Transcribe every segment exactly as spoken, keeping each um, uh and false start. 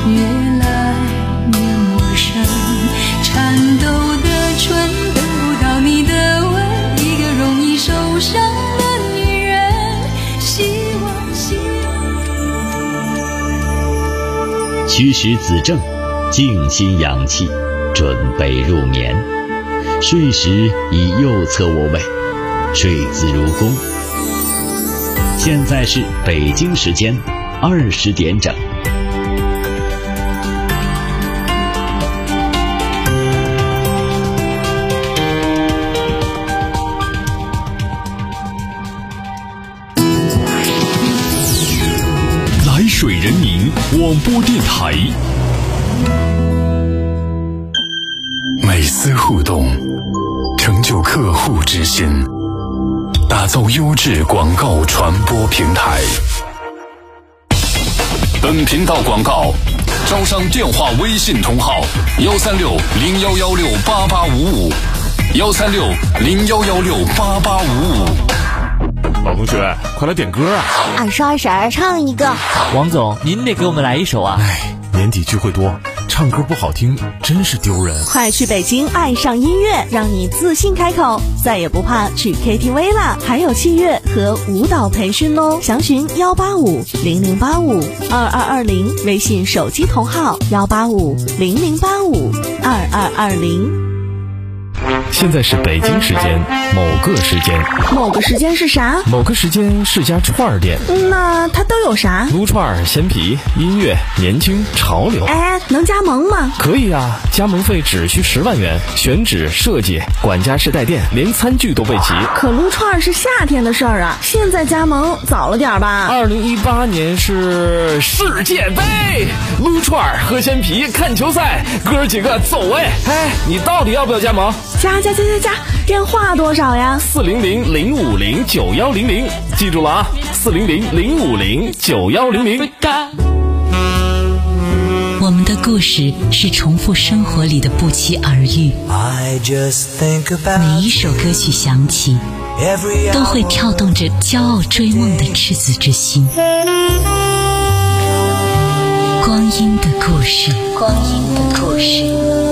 越来越陌生，颤抖的唇等不到你的吻，一个容易受伤的女人，希望希望。 驱使子正，静心养气，准备入眠。睡时以右侧卧位，睡姿如弓。现在是北京时间二十点整。 来水人民广播电台， 每丝互动，成就客户之心，打造优质广告传播平台。本频道广告招商电话微信同号幺三六零幺幺六八八五五幺三六零幺幺六八八五五。 老同学，快来点歌啊！ 二十二婶唱一个。 王总，您得给我们来一首啊！ 哎，年底聚会多，唱歌不好听真是丢人。 快去北京爱上音乐，让你自信开口，再也不怕去 K T V 啦！还有器乐和舞蹈培训哦，详询幺八五零零八五二二二零，微信手机同号幺八五零零八五二二二零。 现在是北京时间某个时间， 某个时间是啥？ 某个时间是家串儿店。 那它都有啥？ 撸串、鲜皮、音乐、年轻、潮流。 哎，能加盟吗？ 可以啊，加盟费只需十万元，选址、设计、管家式带电，连餐具都备齐。 可撸串是夏天的事儿啊，现在加盟早了点吧？ 二零一八年是世界杯，撸串、喝鲜皮、看球赛，哥儿几个走哎！哎，你到底要不要加盟？ 加加加加加，电话多少呀？ 四零零零五零九幺零零，记住了啊，四零零零五零九幺零零。 我们的故事是重复生活里的不期而遇，每一首歌曲响起，都会跳动着骄傲追梦的赤子之心。光阴的故事，光阴的故事。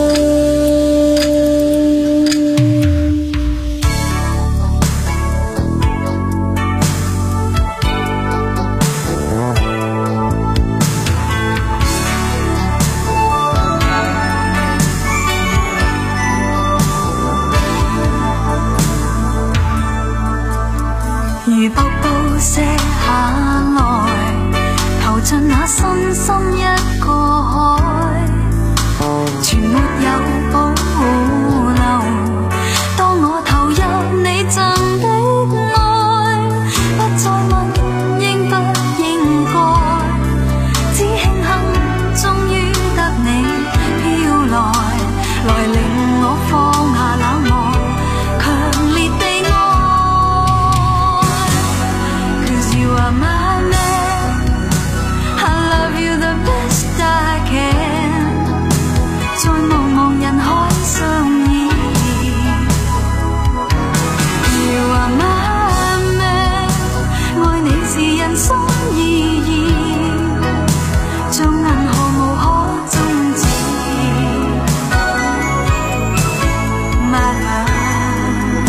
如瀑布瀉下來，投進那深深一個海，全沒有保留。當我投入你贈的愛，不再問應不應該，只慶幸終於得你飄來，來令我放下冷漠，強烈地愛。You are my man, I love you the best I can， 在茫茫人海相依。You are my man， 愛你是人生意義，像銀河無可終止。My love，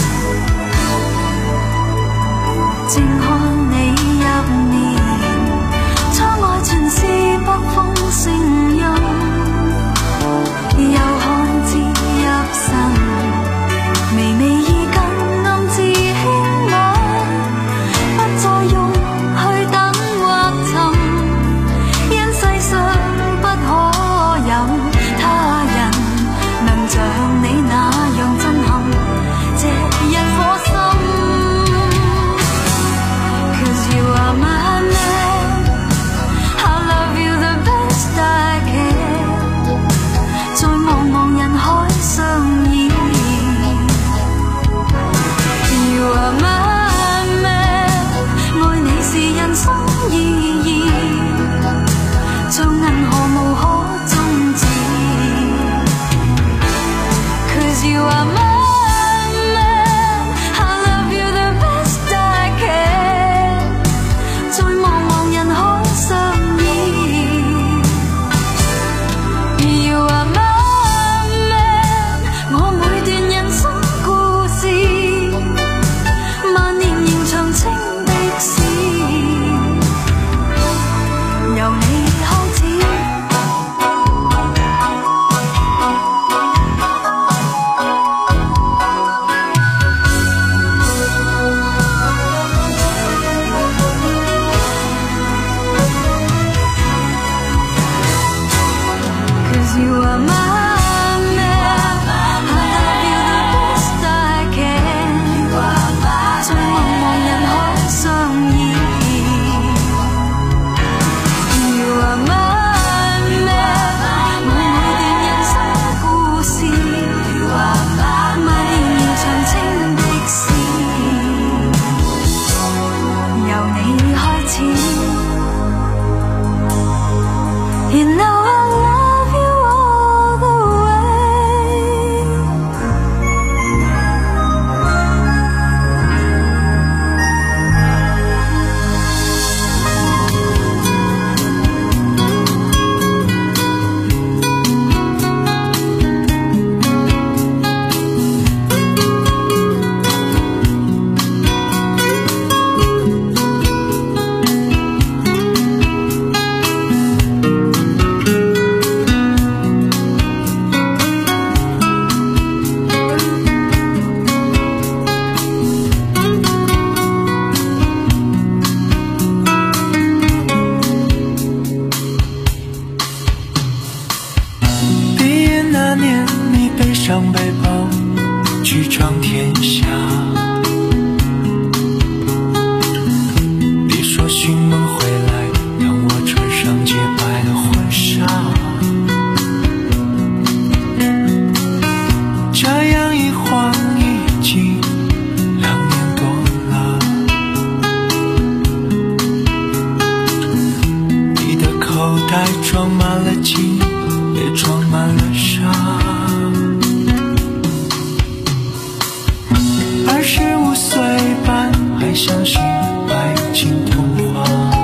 靜看全是北風聲音，又看至入神，微微意緊暗自輕吻，不再用去等或尋，因世上不可有他人能像你那樣震撼這一顆心。Cause you are my man，I can， 在茫茫人海相依。You are my man， 愛你是人生意義，像銀河無可終止。Cause you are my man，I love you the best I can， 在茫茫人海相依。 上背包去闯天下。你说寻梦回来，让我穿上洁白的婚纱。这样一晃已经两年多了，你的口袋装满了金，也装满了沙。二十五岁半还相信爱情童话，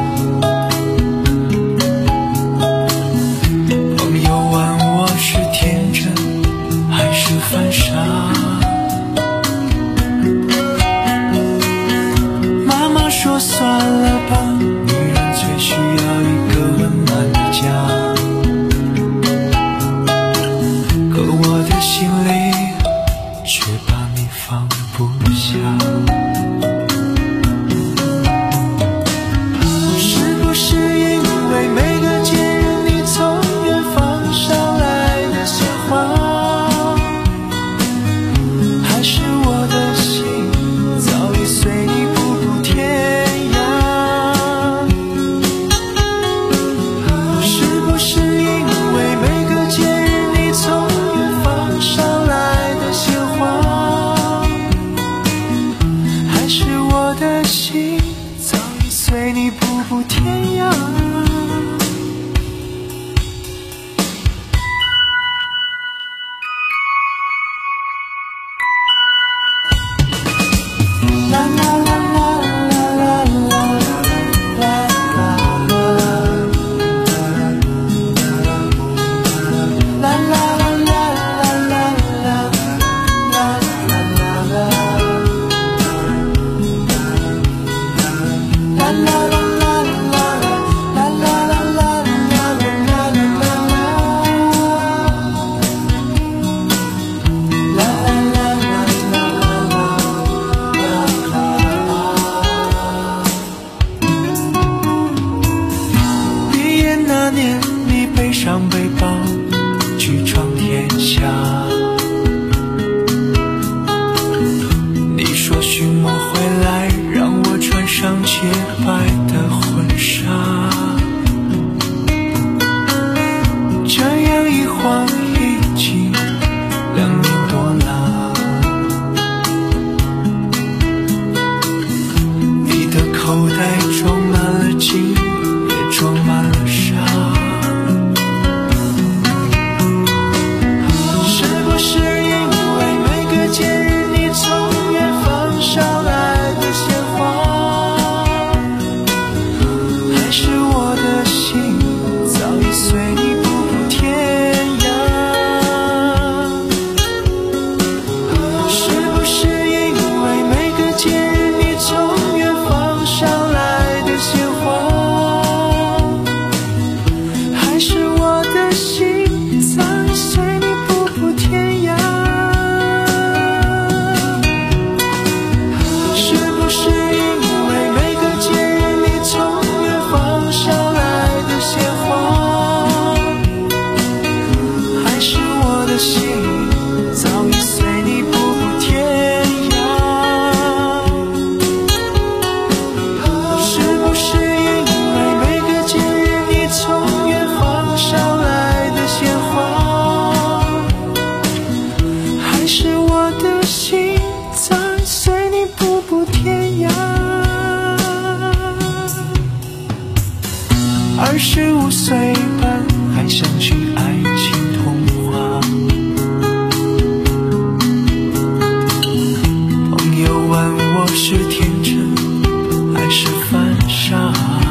朋友问我是天真还是犯傻。妈妈说算了吧，女人最需要一个温暖的家。可我的心里却把你放不下。是不是因为每个节日你从远方捎来的鲜花，还是我的心早已随你步步天涯？是不是因为每个节日你从远方捎来的鲜花，还是我的心早已随你步步天涯？啦啦啦啦啦啦啦啦啦啦毕业那年你背上背包去闯天下，你说寻梦回来，让我穿上洁白的婚纱。这样一晃已经两年多了，你的口袋装满了金，也装满了沙。是不是因为每个节日你从远方捎来的鲜花，还是我的心早已随你步步天涯？是不是因为每个节日你从远方捎来的鲜花，还是我的心早已随你步步天涯？是不是因为每个节日你从远方捎来的鲜花，还是我的心早已随你步步天涯？是不是因为每个节日你从远方捎来的鲜花，还是我的心早已随你步步天涯？二十五岁半还相信爱情童话，朋友问我是天真还是犯傻。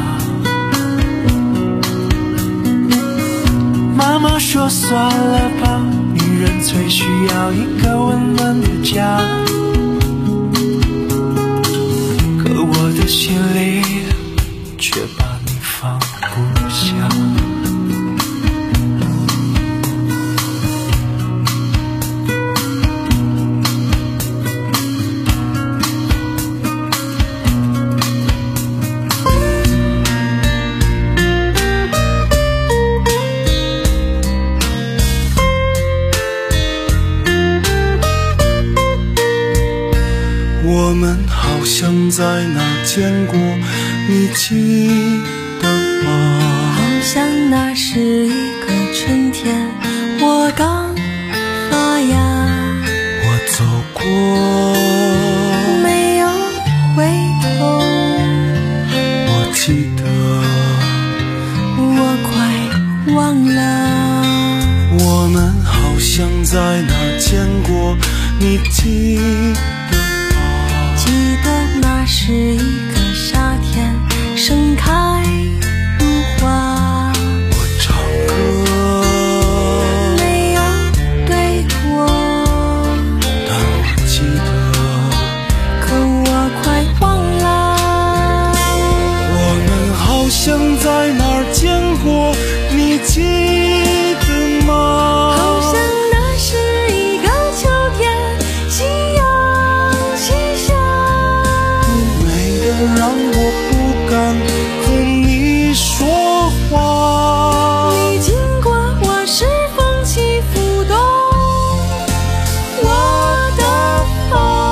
妈妈说算了吧，女人最需要一个温暖的家。可我的心里却把你放不下。 像在哪儿见过，你记得吗？ 好像那是一个春天，我刚发芽， 我走过， 没有回头。 我记得， 我快忘了。 我们好像在哪儿见过，你记得吗？ 记得那是一个夏天，盛开如花。 我唱歌， 没有对我， 但我记得， 可我快忘了。 我们好像在哪儿见过，你记得吗？ 好像那是一个秋天，夕阳西下， 美得让我不敢和你说话。 你经过我时，风起拂动我的发。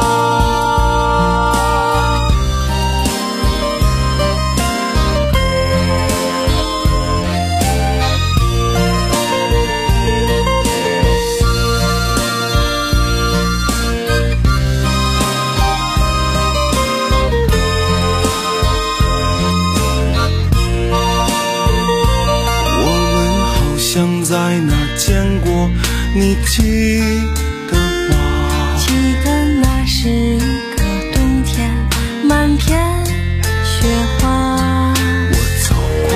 在哪儿见过，你记得吗？ 记得那是一个冬天，满片雪花。 我走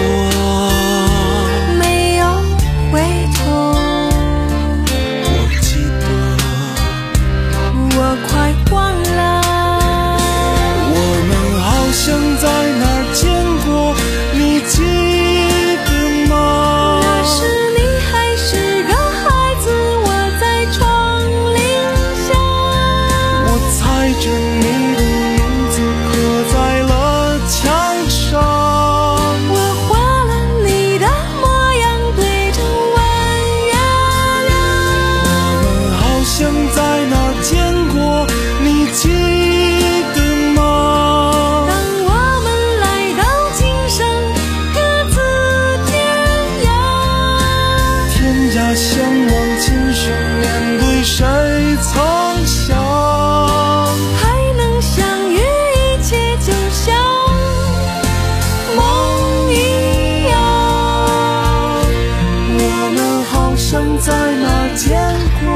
过， 没有回头。 我记得， 我快忘了。 我们好像在哪儿见过，你记得吗？ 那是你还是个孩子，我在窗棂下， 我猜着你的名字刻在了墙上， 我画了你的模样，对着弯月亮。 我们好像在哪儿见过，你记得吗？ 当我们来到今生，各自天涯， 天涯相望，今生面对谁曾想？ 还能相遇，一切就像梦一样。 我们好像在哪儿见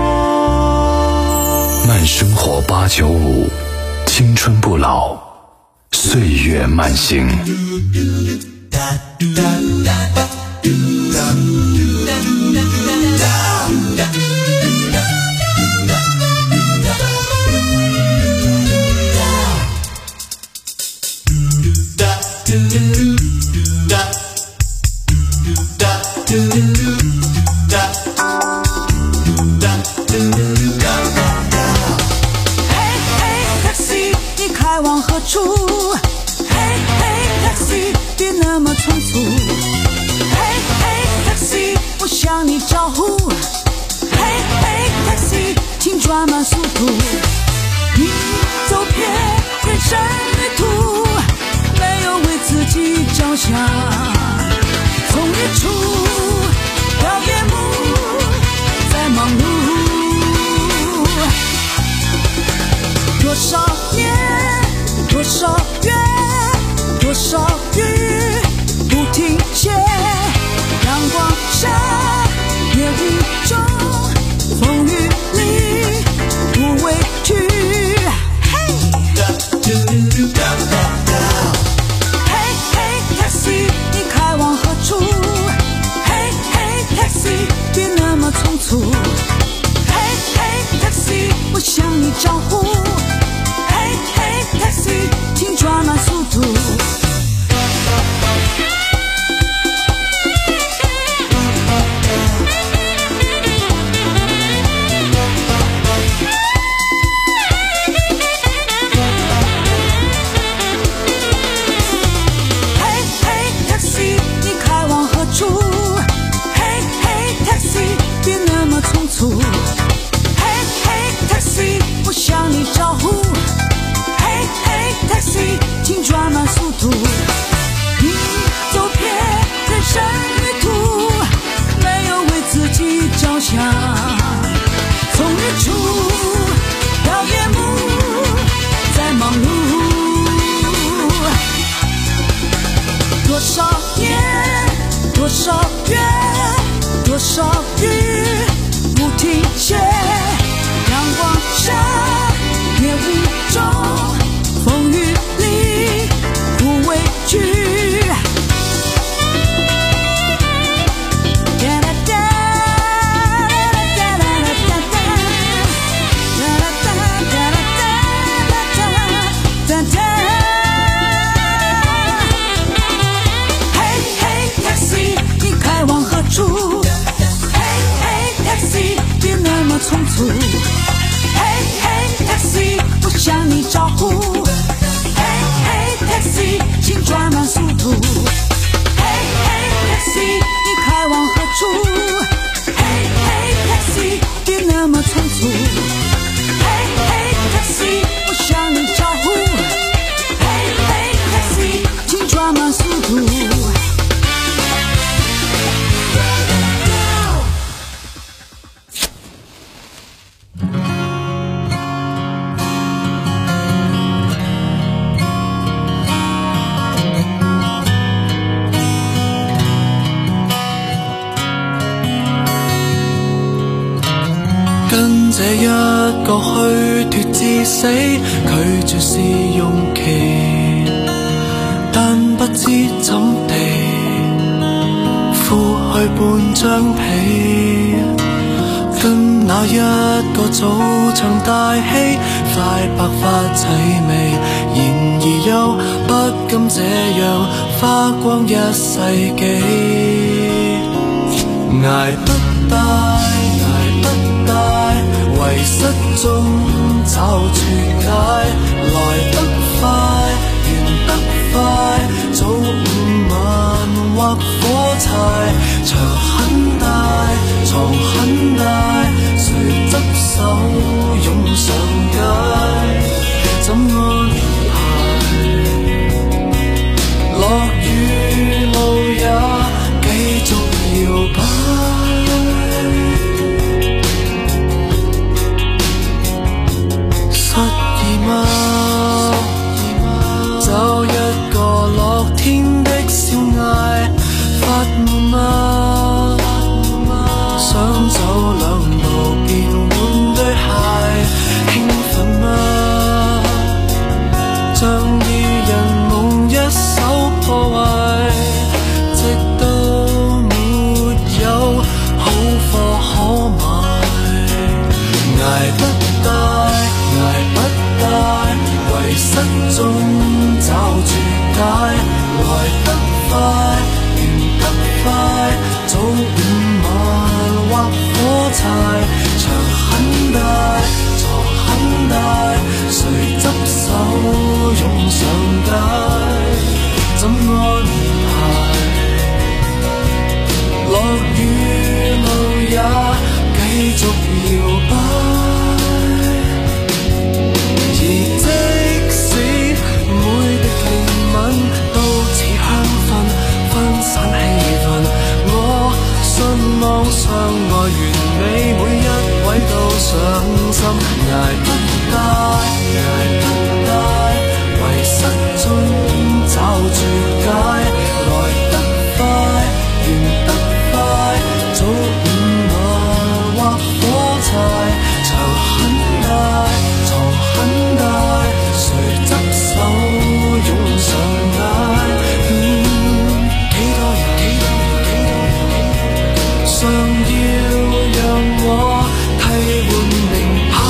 过。 慢生活八九五，青春不老，岁月慢行。 嘿嘿 taxi， 你开往何处？嘿嘿 taxi， 别那么匆促。嘿嘿 taxi， 我向你招呼。嘿嘿 taxi， 请转慢速度。你走遍人生旅途，没有为自己着想。从日出到夜幕，在忙碌。多少年，多少月，多少雨，不停歇。阳光下，夜雾中，风雨里，不畏惧。嘿，嘿嘿 taxi， 想，从日出到夜幕，在忙碌。多少年，多少月，多少日不停歇，阳光下，夜雾中，风雨里不畏惧。匆促，嘿嘿 taxi， 我向你招呼，嘿嘿 taxi， 请转慢速度，嘿嘿 taxi， 你开往何处？嘿嘿 taxi， 别那么匆促，嘿嘿 taxi， 我向你招呼，嘿嘿 taxi， 请转慢速度。 跟這一個虛脫至死，拒絕試用期，但不知怎地敷去半張被，跟那一個早場大戲，快白髮齊眉，然而又不甘這樣花光一世紀，捱不大遺失中找絕解，來得快，完得快，早午晚或火柴，牆很大，床很大，誰執手湧上街，怎安排？落雨路也繼續搖擺。找一個樂天的小艾，發夢嗎？想走兩步便換對鞋，興奮嗎？像二人夢一手破壞，直到沒有好貨可買，捱不大，捱不大，遺失中找絕解，來得快，完得快，早午晚或火柴，牆很大，床很大，誰執手湧上街，怎安排？落雨路也繼續搖擺。望相愛完美，每一位都上心，捱不大，捱不大，遺失中找絕解，來得快，完得快，早午晚或火柴，牆很大，床很大，誰執手湧上街，嗯，幾多人，幾多人，幾多人，想要讓我替換名牌。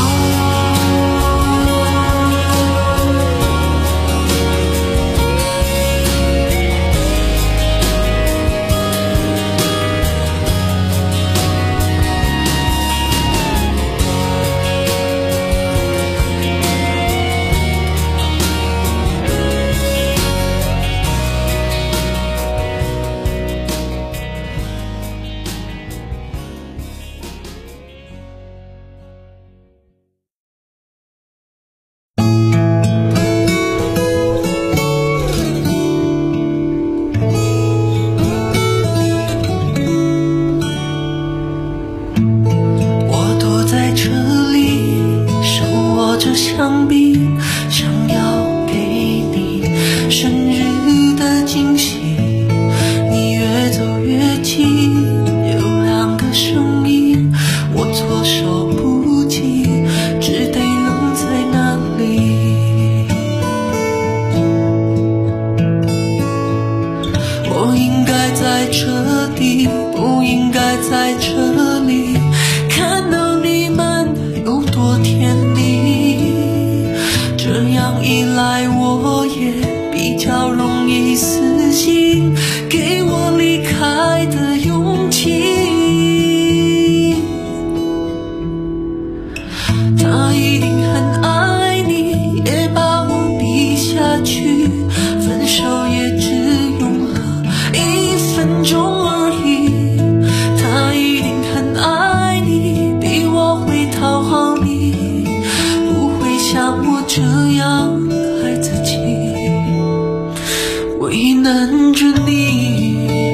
在这里，看到你们有多甜蜜，这样一来我也比较容易死心，给我离开的勇气。他一定很爱你，也把我比下去，分手也只用了一分钟而已。他一定很爱你，比我会讨好你，不会像我这样爱自己，为难着你。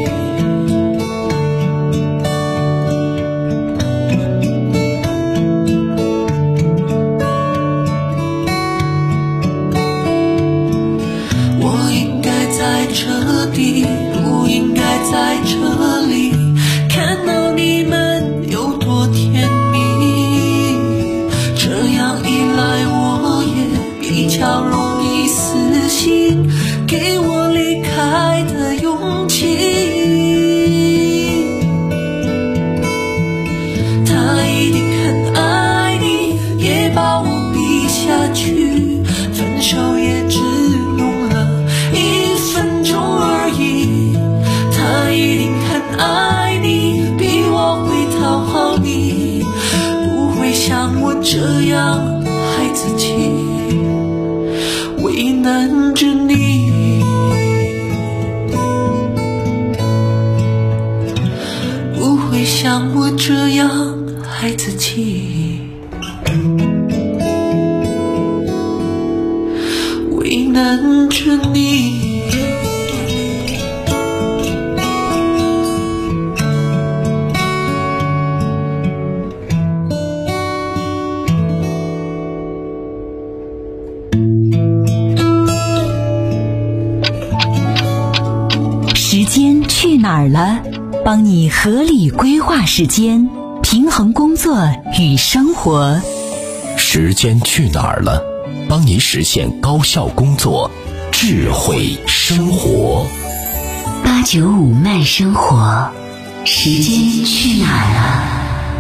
这里不应该在这里，看到你们有多甜蜜，这样一来我也比较容易死心，给我离开的勇气。他一定很爱你，也把我比下去，分手也只用了一分钟而已。他一定很爱你，比我会讨好你，不会像我这样害自己，为难着你，不会像我这样害自己，为难着你。 时间去哪儿了？帮你合理规划时间，平衡工作与生活。 时间去哪儿了？帮你实现高效工作，智慧生活。 八九五慢生活，时间去哪儿了？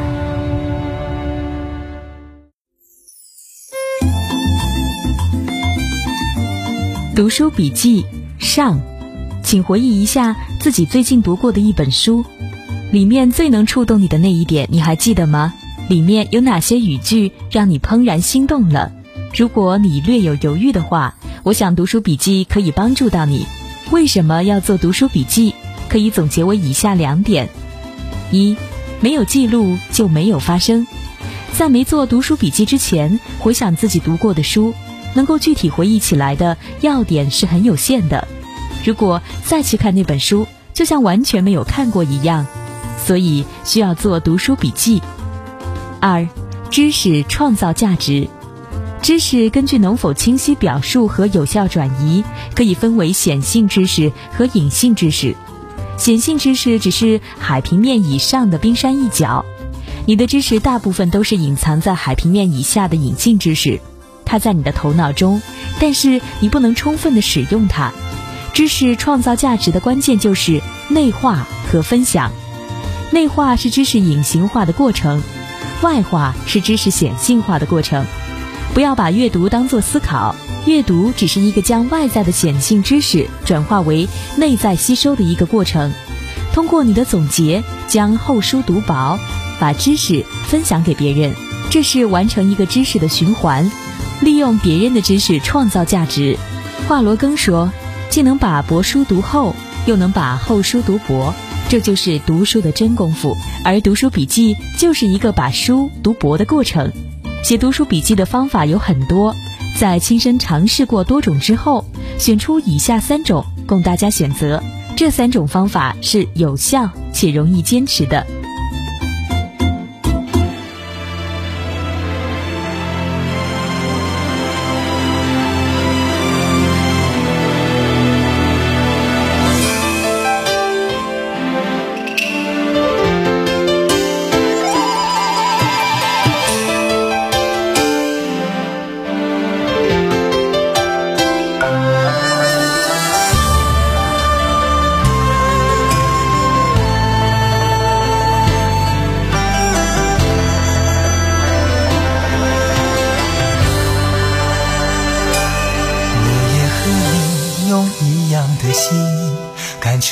读书笔记上，请回忆一下自己最近读过的一本书，里面最能触动你的那一点你还记得吗？里面有哪些语句让你怦然心动了？如果你略有犹豫的话，我想读书笔记可以帮助到你。为什么要做读书笔记？可以总结为以下两点：一，没有记录就没有发生。在没做读书笔记之前，回想自己读过的书，能够具体回忆起来的要点是很有限的。如果再去看那本书，就像完全没有看过一样，所以需要做读书笔记。二，知识创造价值。知识根据能否清晰表述和有效转移，可以分为显性知识和隐性知识。显性知识只是海平面以上的冰山一角，你的知识大部分都是隐藏在海平面以下的隐性知识，它在你的头脑中，但是你不能充分的使用它。知识创造价值的关键就是内化和分享。内化是知识隐形化的过程，外化是知识显性化的过程。不要把阅读当作思考，阅读只是一个将外在的显性知识转化为内在吸收的一个过程。通过你的总结，将厚书读薄，把知识分享给别人，这是完成一个知识的循环，利用别人的知识创造价值。华罗庚说，既能把薄书读厚，又能把厚书读薄，这就是读书的真功夫。而读书笔记就是一个把书读薄的过程。写读书笔记的方法有很多，在亲身尝试过多种之后，选出以下三种供大家选择。这三种方法是有效且容易坚持的。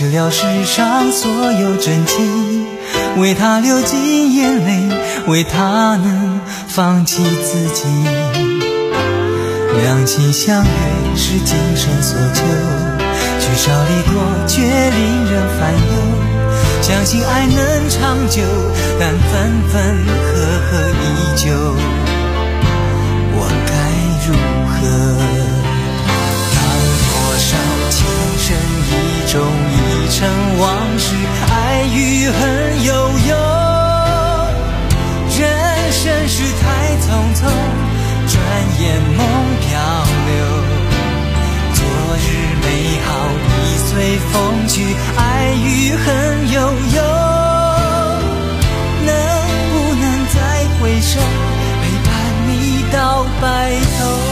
失了世上所有真情，为他流尽眼泪，为他能放弃自己。两情相悦是今生所求，聚少离多却令人烦忧。相信爱能长久，但分分合合依旧。我该如何？当多少情深意重，已成往事，爱与恨悠悠。人生是太匆匆，转眼梦漂流。昨日美好已随风去，爱与恨悠悠。能不能再回首，陪伴你到白头？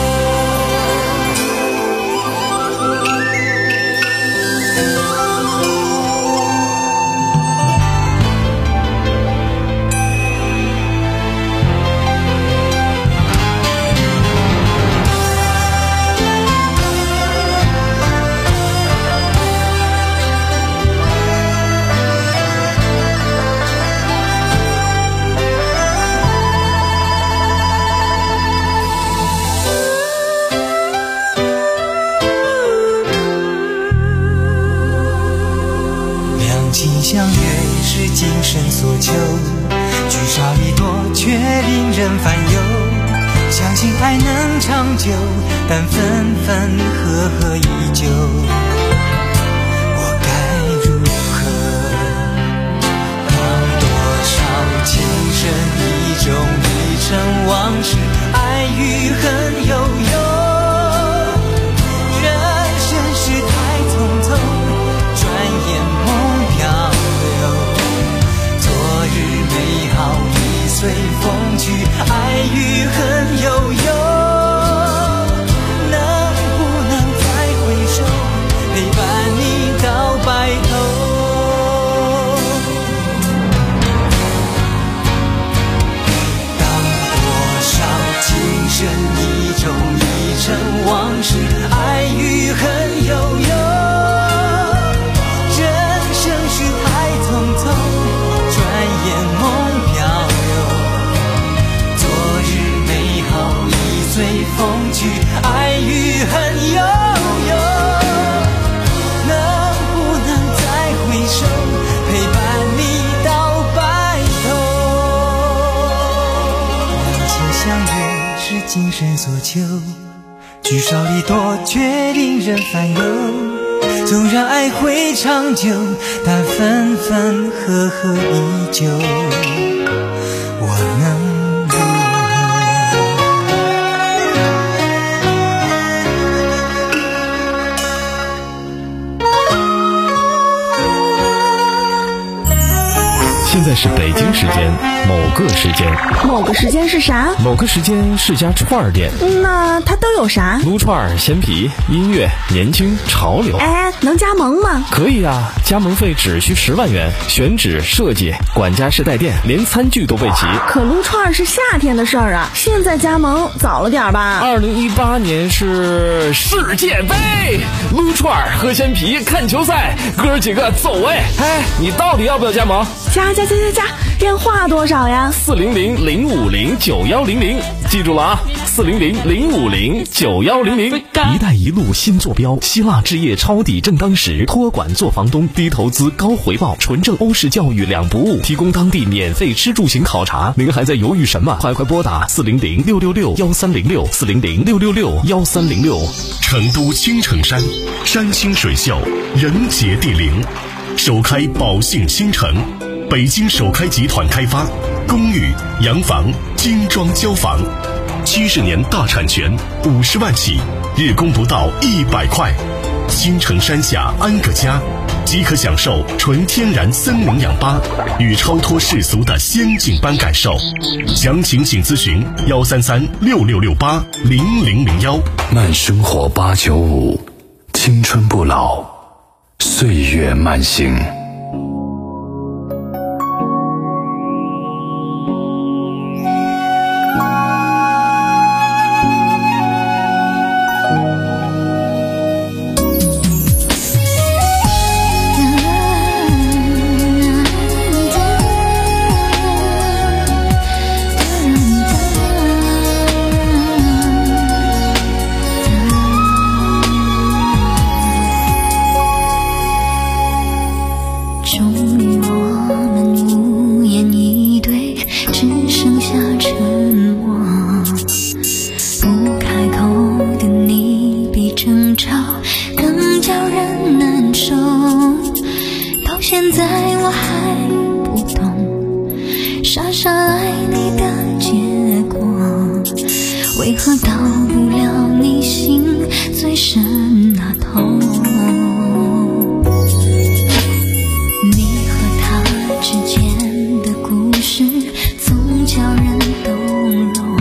相约是今生所求，聚少离多却令人烦忧。相信爱能长久，但分分合合依旧。我该如何？当多少情深意重，已成往事，爱与恨悠悠。人生是太匆匆，转眼梦飘。美好已随风去，爱与恨悠悠。能不能再回首，陪伴你到白头？当多少情深意重，已成往事，爱与恨悠悠。人生是太匆匆，转眼梦飘流。昨日美好已随风去，爱与恨悠悠。能不能再回首，陪伴你到白头？两情相悦是今生所求，聚少离多却令人烦忧。纵然爱会长久，但分分合合依旧。我能如现在是北京时间某个时间， 某个时间是啥？ 某个时间是家串儿店。 那它都有啥？ 撸串、鲜皮、音乐、年轻、潮流。 哎，能加盟吗？ 可以啊，加盟费只需十万元，选址、设计、管家式带电，连餐具都备齐。 可撸串是夏天的事儿啊，现在加盟早了点吧？ 二零一八年是世界杯，撸串、喝鲜皮、看球赛，哥几个走位。哎，你到底要不要加盟？ 加加加加加，电话多少呀？ 四零零零五零九幺零零，记住了啊，四零零零五零九幺零零。 一带一路新坐标，希腊置业抄底正当时，托管做房东，低投资高回报，纯正欧式教育两不误，提供当地免费吃住行考察。您还在犹豫什么？快快拨打四零零六六六幺三零六四零零六六六幺三零六。 成都青城山，山清水秀，人杰地灵，首开宝兴新城。北京首开集团开发，公寓、洋房、精装交房，七十年大产权，五十万起，日供不到一百块。青城山下安个家，即可享受纯天然森林氧吧与超脱世俗的仙境般感受。详情请咨询幺三三六六六八零零零幺。 慢生活八九五，青春不老，岁月慢行。 为何到不了你心最深那头？你和他之间的故事总叫人动容，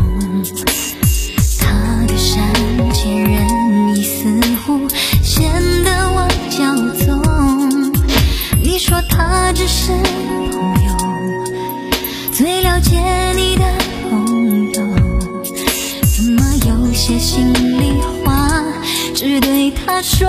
他的善解人意似乎显得我骄纵。你说他只是朋友，最了解你的朋友，怎么有些心里话只对他说？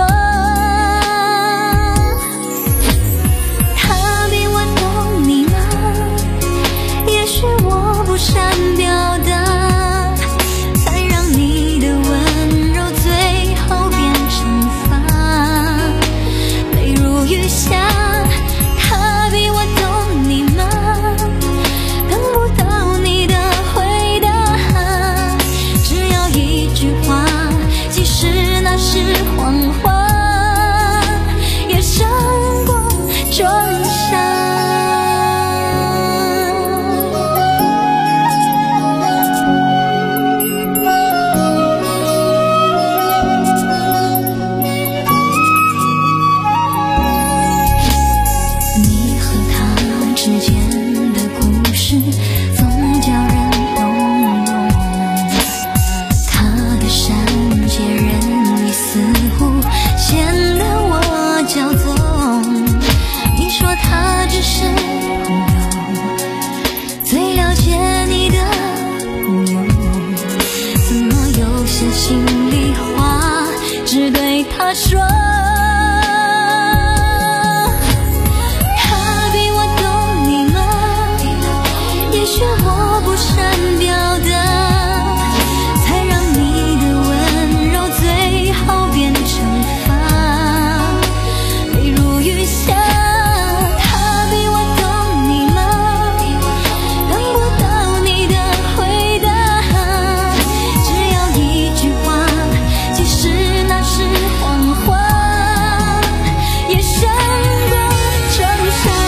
他比我懂你吗？也许我不善表达，才让你的温柔最后变惩罚，泪如雨下。他比我懂你吗？等不到你的回答，只要一句话，即使那是谎话，也胜过重伤。你和他之间的故事总叫人动容，他的善解人意似乎显得我骄纵。你说他只是朋友，最了解你的朋友，怎么有些心里话只对他说？他比我懂你吗？也许我不善表达，才让你的温柔最后变惩罚，泪如雨下。他比我懂你吗？等不到你的回答，只要一句话，即使那是谎话，也胜过重伤。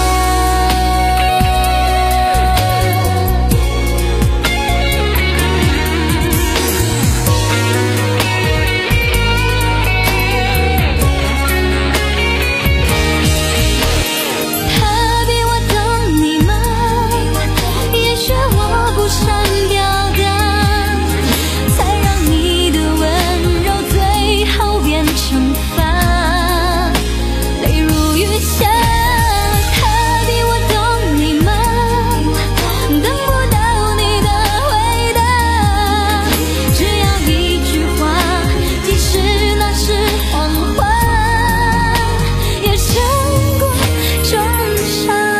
他比我懂你吗？也许我不善表达，才让你的温柔最后变惩罚，泪如雨下。他比我懂你吗？等不到你的回答，只要一句话，即使那是谎话，也胜过重伤。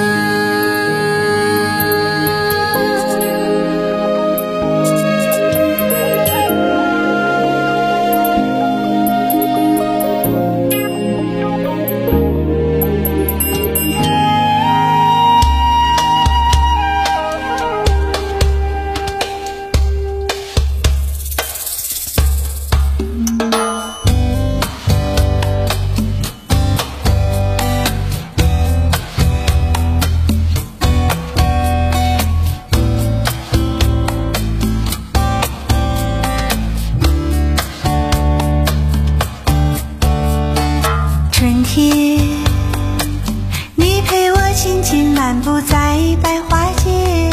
春天，你陪我轻轻漫步在百花街，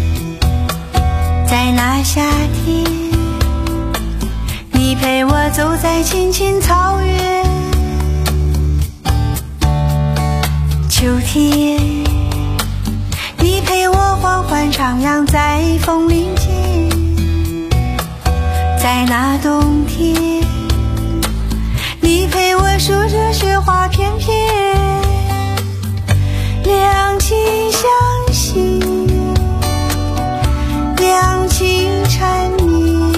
在那夏天，你陪我走在青青草原。秋天，你陪我缓缓徜徉在枫林间，在那冬天，你陪我数着雪花片片，两情相惜，两情缠绵。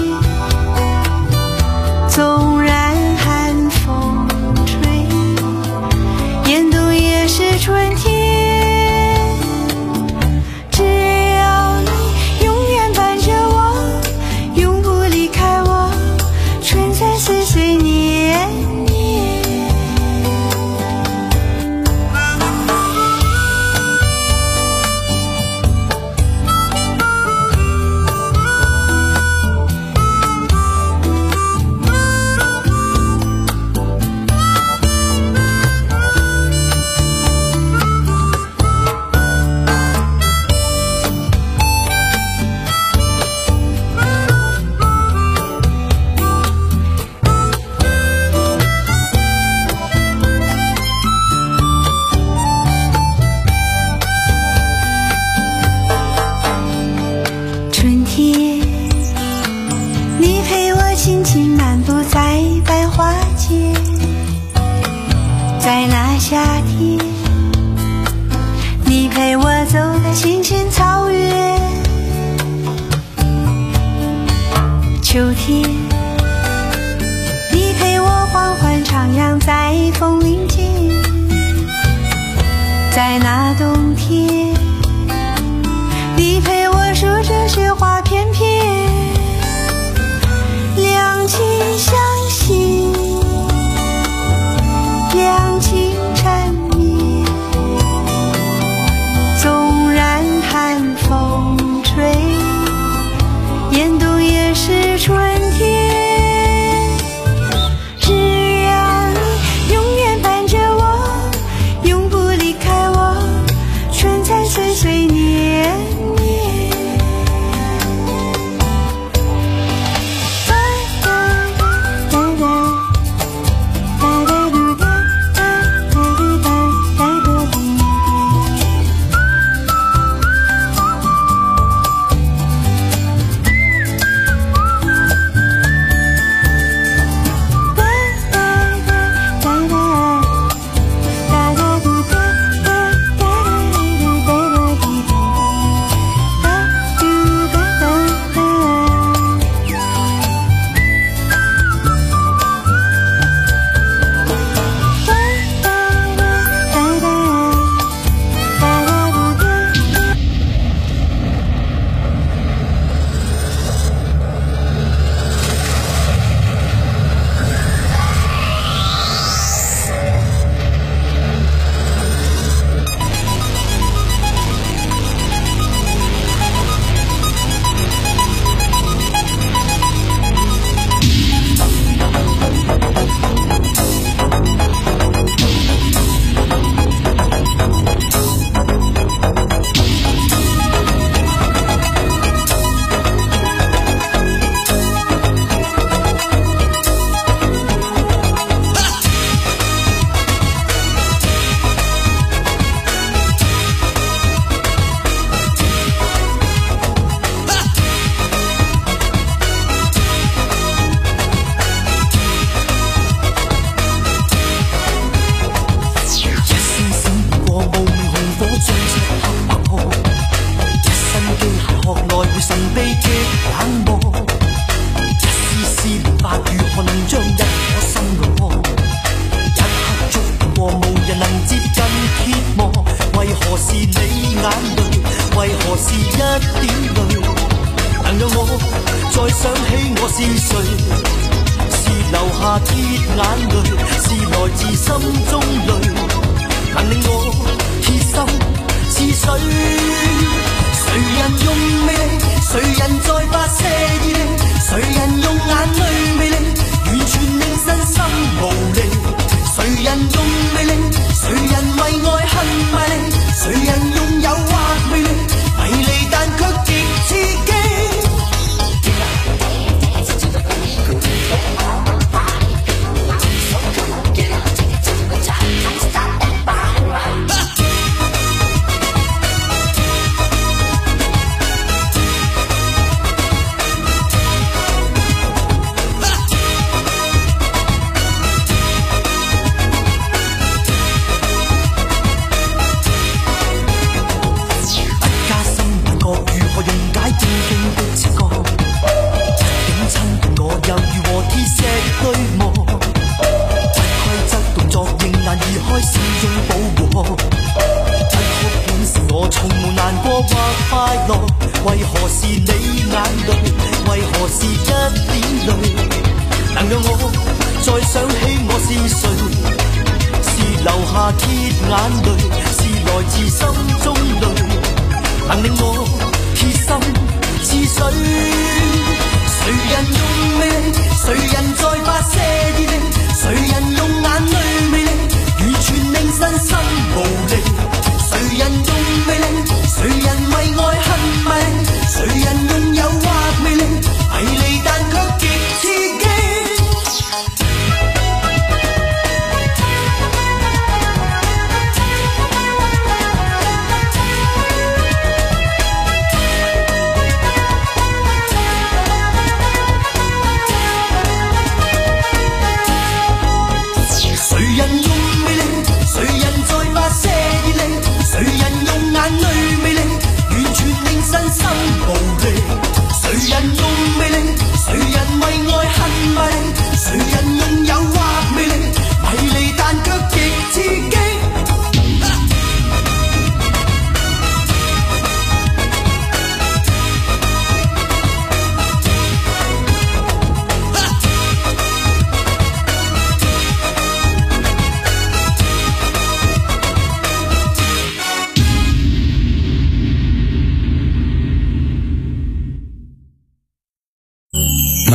纵然寒风吹，严冬也是春天。只要你永远伴着我，永不离开我，春在岁岁年年。 繁花间，在那夏天，你陪我走在青青草原。秋天，你陪我缓缓徜徉在枫林间。在那冬天，你陪我数着雪花片片。两情相惜，两情缠绵，纵然寒风吹，严冬也是春天。只要你永远伴着我，永不离开我，春蚕岁岁年年。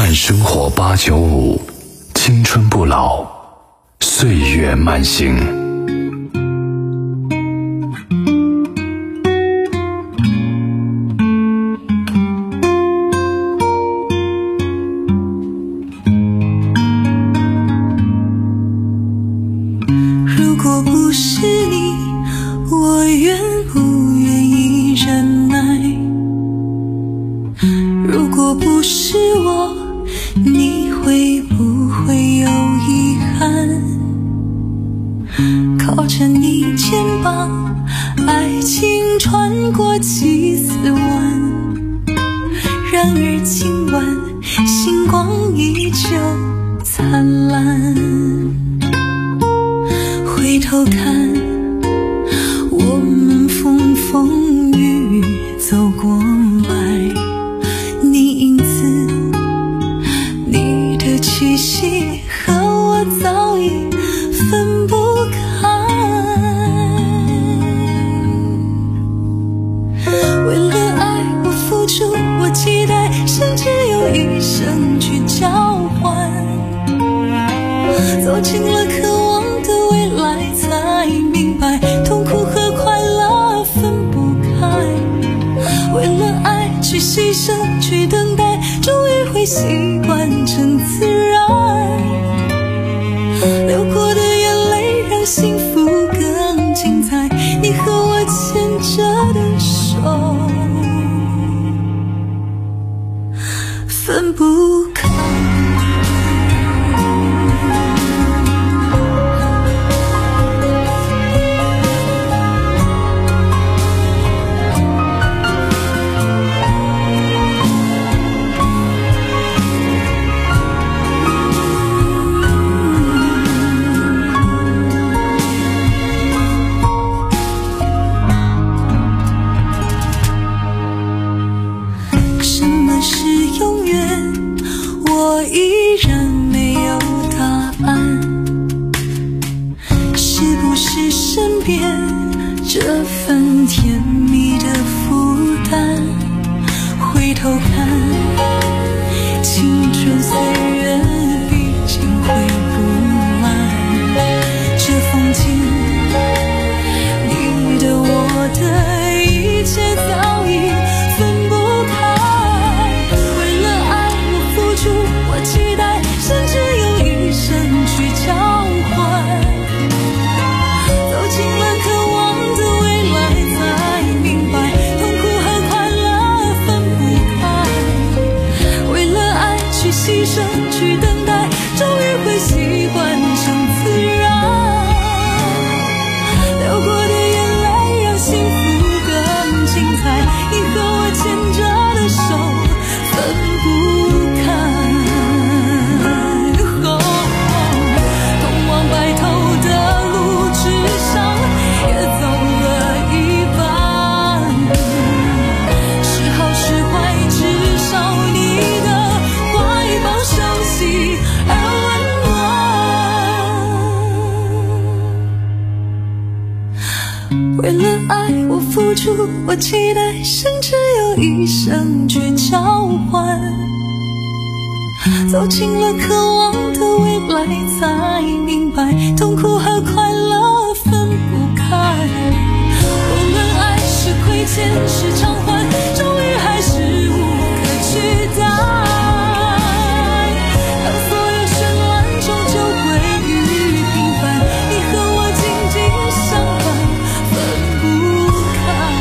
看生活八九五，青春不老，岁月慢行。 如果不是你，我愿不愿意忍耐？如果不是我，你会不会有遗憾？靠着你肩膀，爱情穿过几丝弯。然而今晚，星光依旧灿烂。回头看，我们风风雨雨走过来，你影子，你的气息和我早已分不开。为了爱我付出，我期待，甚至有一生去交换。走进了渴望的未来，才明白痛苦和快乐分不开。为了爱去牺牲，去等待，终于会习惯成自然。流过的眼泪让幸福更精彩，你和我牵着的手分不开。这份甜蜜的负担，回头看，青春岁月毕竟回不来。这风景，你的我的一切早已分不开。为了爱我付出，我期待，甚至有一生去交换。走进了渴望的未来，才明白痛苦和快乐分不开。为了爱去牺牲，去等待，终于会习惯成自然。流过的眼泪让幸福更精彩，你和我牵着的手分不开。哦，通往白头的路，至少也走了一半。是好是坏，至少你的怀抱熟悉而温暖。为了爱我付出，我期待，甚至有一生去交换。走进了渴望的未来，才明白痛苦和快乐分不开。无论爱是亏欠是偿还，终于还是无可取代。当所有绚烂终究归于平凡，你和我紧紧相伴，分不开。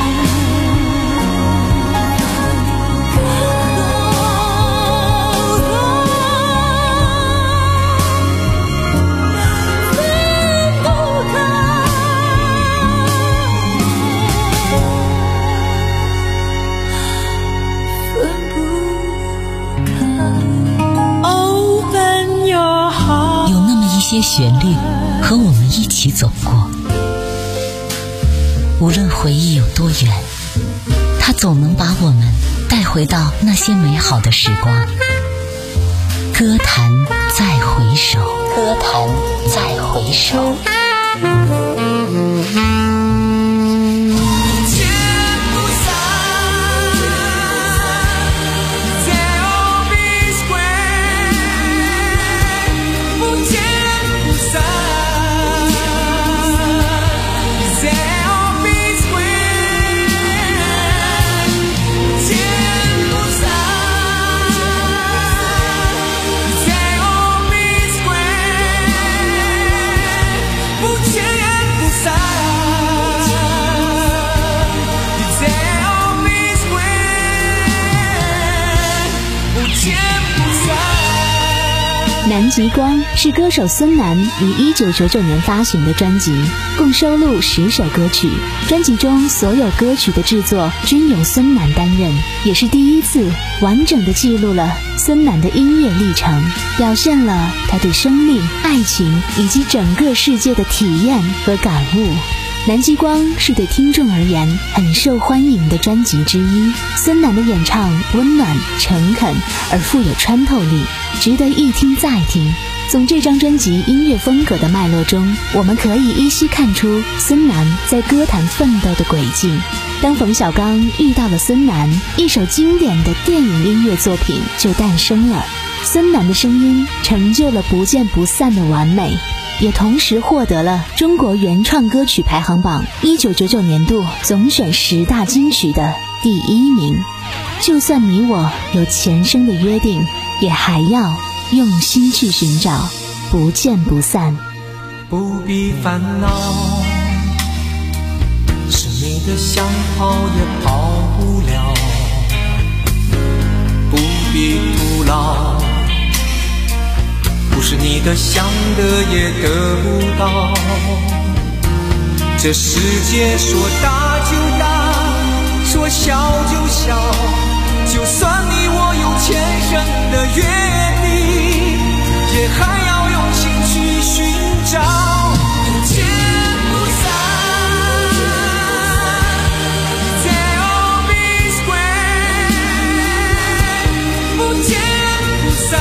一些旋律和我们一起走过，无论回忆有多远，它总能把我们带回到那些美好的时光。歌坛再回首，歌坛再回首。 Tell me square 南极光是歌手孙楠于一九九九年发行的专辑，共收录十首歌曲。专辑中所有歌曲的制作均由孙楠担任，也是第一次完整的记录了孙楠的音乐历程，表现了他对生命、爱情以及整个世界的体验和感悟。南极光是对听众而言很受欢迎的专辑之一，孙楠的演唱温暖、诚恳而富有穿透力，值得一听再听。从这张专辑音乐风格的脉络中，我们可以依稀看出孙楠在歌坛奋斗的轨迹。当冯小刚遇到了孙楠，一首经典的电影音乐作品就诞生了。孙楠的声音成就了不见不散的完美，也同时获得了中国原创歌曲排行榜一九九九年度总选十大金曲的第一名。就算你我有前生的约定，也还要用心去寻找，不见不散。 不必烦恼，是你的想跑也跑不了，不必徒劳，不是你的想得也得不到。这世界说大就大，说小就小，就算你我有前生的约定，也还要用心去寻找，不见不散。They'll be square， 不见不散。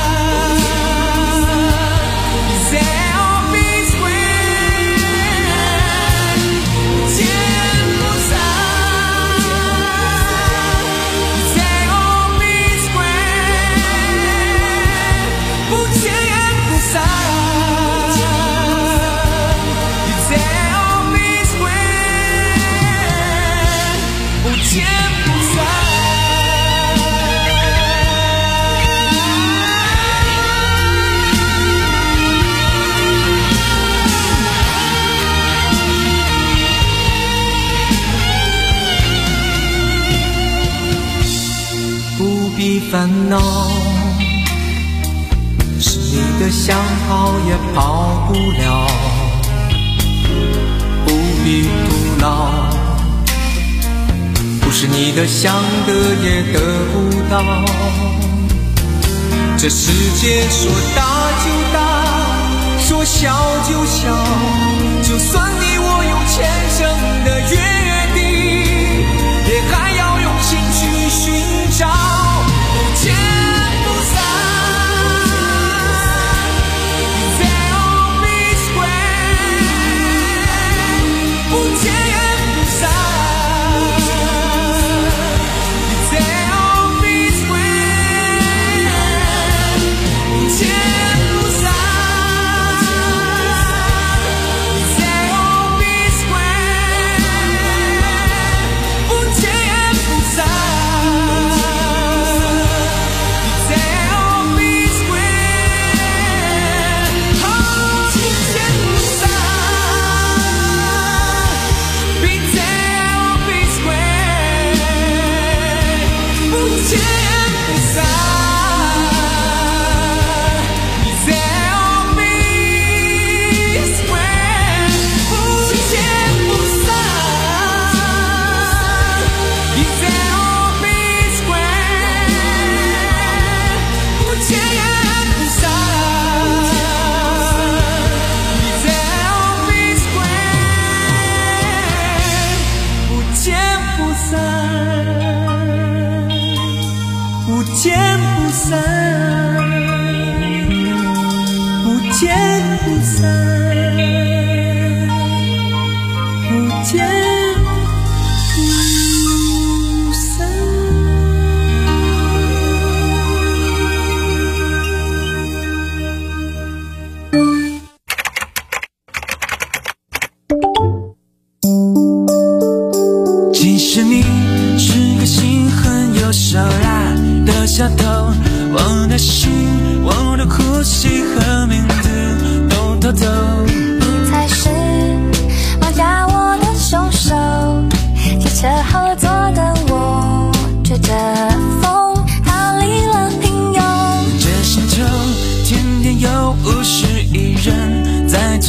烦恼，是你的想跑也跑不了，不必徒劳，不是你的想得也得不到。这世界说大就大，说小就小，就算你我有前生的约定，也还要用心去寻找，不见不散。They'll be square， 不见不散。They'll be square， 不见不散。They'll be square， 不见不散。不见不散，不见不散，不见不散。其实你是个心狠又手辣的小偷，我的心，我的呼吸和名字都偷走。 你才是绑架我的凶手，汽车后座的我吹着风逃离了平庸。 这星球天地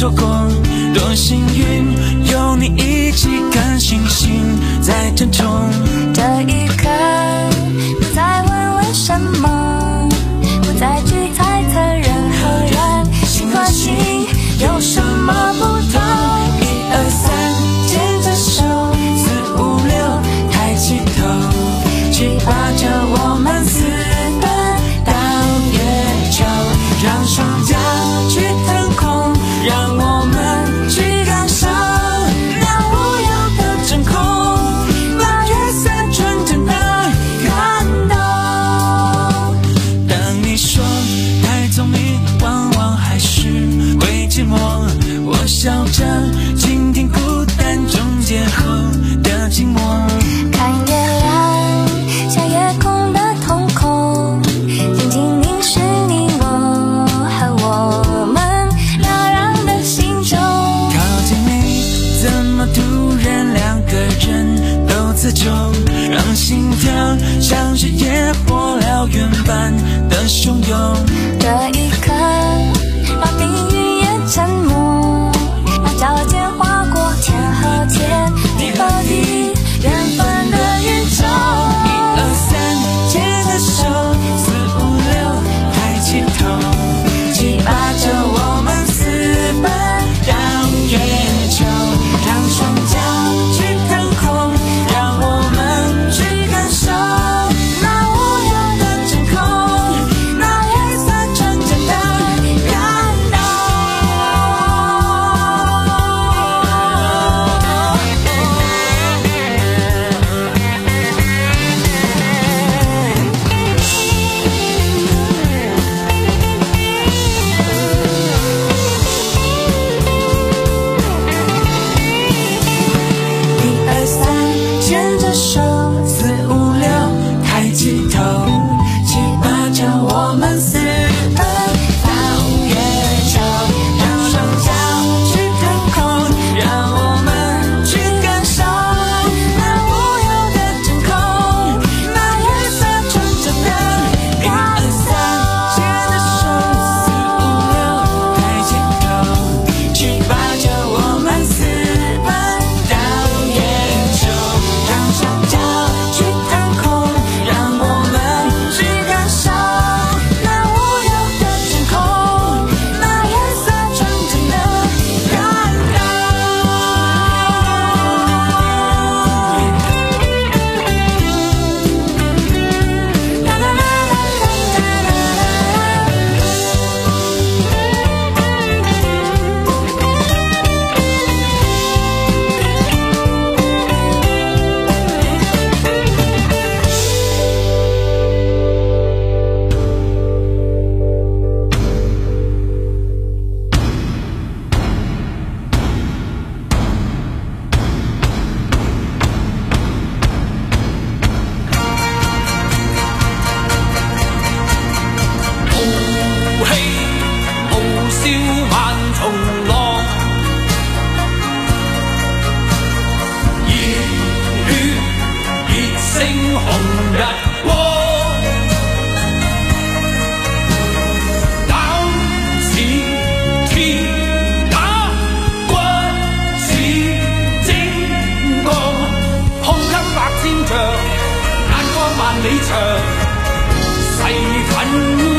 错过，多幸运有你一起看星星在争宠。 这一刻不再问为什么，不再去猜测人和人心和心有什么不同。 一二三，牵着手，四五六，抬起头，七八九，我们私奔到月球，让双脚去腾空，让我们去感受那无忧的真空，那月色纯真的感动。当你说太聪明往往还是会寂寞，我笑着倾听孤单中结合的寂寞。 看月亮像夜空的瞳孔，静静凝视你我和我们缭绕的心中。 靠近你怎么突然两个人都自重，让心跳像是野火燎原般的汹涌。 这一刻让命运也沉默，让脚尖划过天和天，地和地，缘分的宇宙。 一二三，牵着手，四五六，抬起头，七八九，我们私奔到月球，让双脚去腾空，让我们去感受那无忧的真空，那月色纯真的感动。一二三，牵着手，四五六，抬起头，七八九，我们私奔到月球，让双脚去腾空，让我们去感受那无忧的真空，那月色纯真的感动。一二三，牵着手，四五六，抬起头，七八九，我们私奔到月球，让双脚去腾空，让我们去感受那无忧的真空，那月色纯真的感动。啦啦啦啦啦啦雾氣傲笑萬重浪，熱血熱星紅日光，膽似鐵打，骨似精鋼，胸襟百千丈，眼光萬里長，誓奮